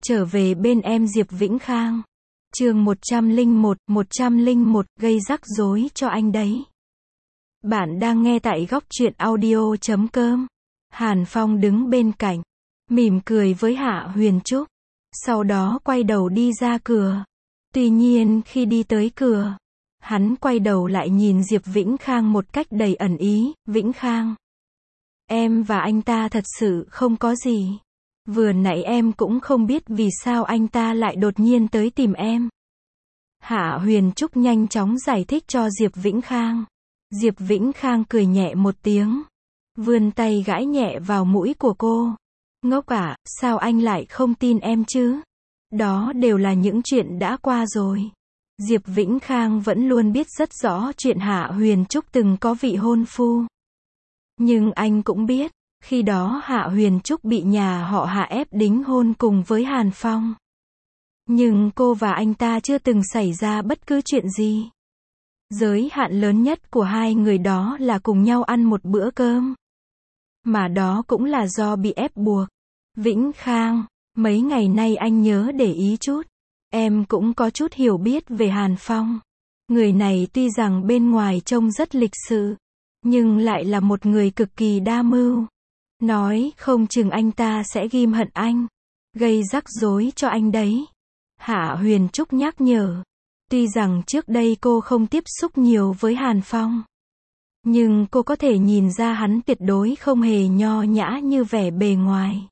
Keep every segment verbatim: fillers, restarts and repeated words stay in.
Trở về bên em Diệp Vĩnh Khang. Chương một trăm lẻ một, một trăm lẻ một, gây rắc rối cho anh đấy. Bạn đang nghe tại góc truyện audio chấm com. Hàn Phong đứng bên cạnh, mỉm cười với Hạ Huyền Trúc, sau đó quay đầu đi ra cửa. Tuy nhiên khi đi tới cửa, hắn quay đầu lại nhìn Diệp Vĩnh Khang một cách đầy ẩn ý. Vĩnh Khang, em và anh ta thật sự không có gì. Vừa nãy em cũng không biết vì sao anh ta lại đột nhiên tới tìm em. Hạ Huyền Trúc nhanh chóng giải thích cho Diệp Vĩnh Khang. Diệp Vĩnh Khang cười nhẹ một tiếng, vươn tay gãi nhẹ vào mũi của cô. Ngốc à, sao anh lại không tin em chứ? Đó đều là những chuyện đã qua rồi. Diệp Vĩnh Khang vẫn luôn biết rất rõ chuyện Hạ Huyền Trúc từng có vị hôn phu. Nhưng anh cũng biết, khi đó Hạ Huyền Trúc bị nhà họ Hạ ép đính hôn cùng với Hàn Phong. Nhưng cô và anh ta chưa từng xảy ra bất cứ chuyện gì. Giới hạn lớn nhất của hai người đó là cùng nhau ăn một bữa cơm. Mà đó cũng là do bị ép buộc. Vĩnh Khang, mấy ngày nay anh nhớ để ý chút. Em cũng có chút hiểu biết về Hàn Phong. Người này tuy rằng bên ngoài trông rất lịch sự, nhưng lại là một người cực kỳ đa mưu. Nói không chừng anh ta sẽ ghim hận anh, gây rắc rối cho anh đấy. Hạ Huyền Trúc nhắc nhở. Tuy rằng trước đây cô không tiếp xúc nhiều với Hàn Phong, nhưng cô có thể nhìn ra hắn tuyệt đối không hề nho nhã như vẻ bề ngoài,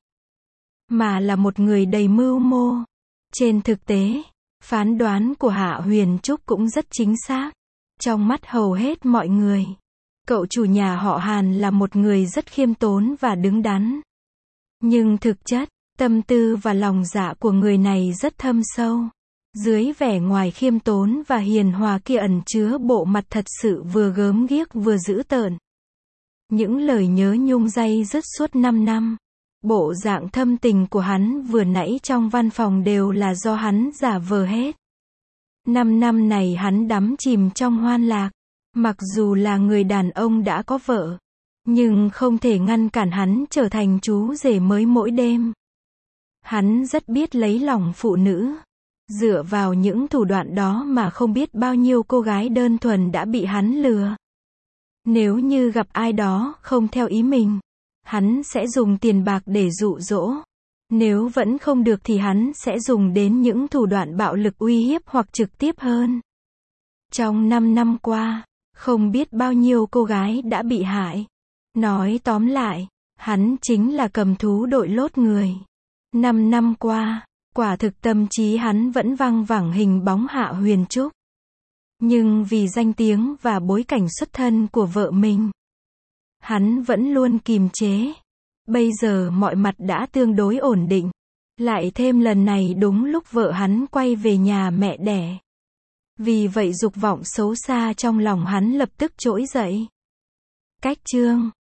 mà là một người đầy mưu mô. Trên thực tế, phán đoán của Hạ Huyền Trúc cũng rất chính xác. Trong mắt hầu hết mọi người, cậu chủ nhà họ Hàn là một người rất khiêm tốn và đứng đắn. Nhưng thực chất, tâm tư và lòng dạ của người này rất thâm sâu. Dưới vẻ ngoài khiêm tốn và hiền hòa kia ẩn chứa bộ mặt thật sự vừa gớm ghiếc vừa dữ tợn. Những lời nhớ nhung day dứt suốt năm năm. Bộ dạng thâm tình của hắn vừa nãy trong văn phòng đều là do hắn giả vờ hết. Năm năm này hắn đắm chìm trong hoan lạc. Mặc dù là người đàn ông đã có vợ, nhưng không thể ngăn cản hắn trở thành chú rể mới mỗi đêm. Hắn rất biết lấy lòng phụ nữ. Dựa vào những thủ đoạn đó mà không biết bao nhiêu cô gái đơn thuần đã bị hắn lừa. Nếu như gặp ai đó không theo ý mình, hắn sẽ dùng tiền bạc để dụ dỗ. Nếu vẫn không được thì hắn sẽ dùng đến những thủ đoạn bạo lực uy hiếp hoặc trực tiếp hơn. Trong năm năm qua, không biết bao nhiêu cô gái đã bị hại. Nói tóm lại, hắn chính là cầm thú đội lốt người. Năm năm qua, quả thực tâm trí hắn vẫn văng vẳng hình bóng Hạ Huyền Trúc. Nhưng vì danh tiếng và bối cảnh xuất thân của vợ mình, hắn vẫn luôn kìm chế. Bây giờ mọi mặt đã tương đối ổn định. Lại thêm lần này đúng lúc vợ hắn quay về nhà mẹ đẻ. Vì vậy dục vọng xấu xa trong lòng hắn lập tức trỗi dậy. Cách chương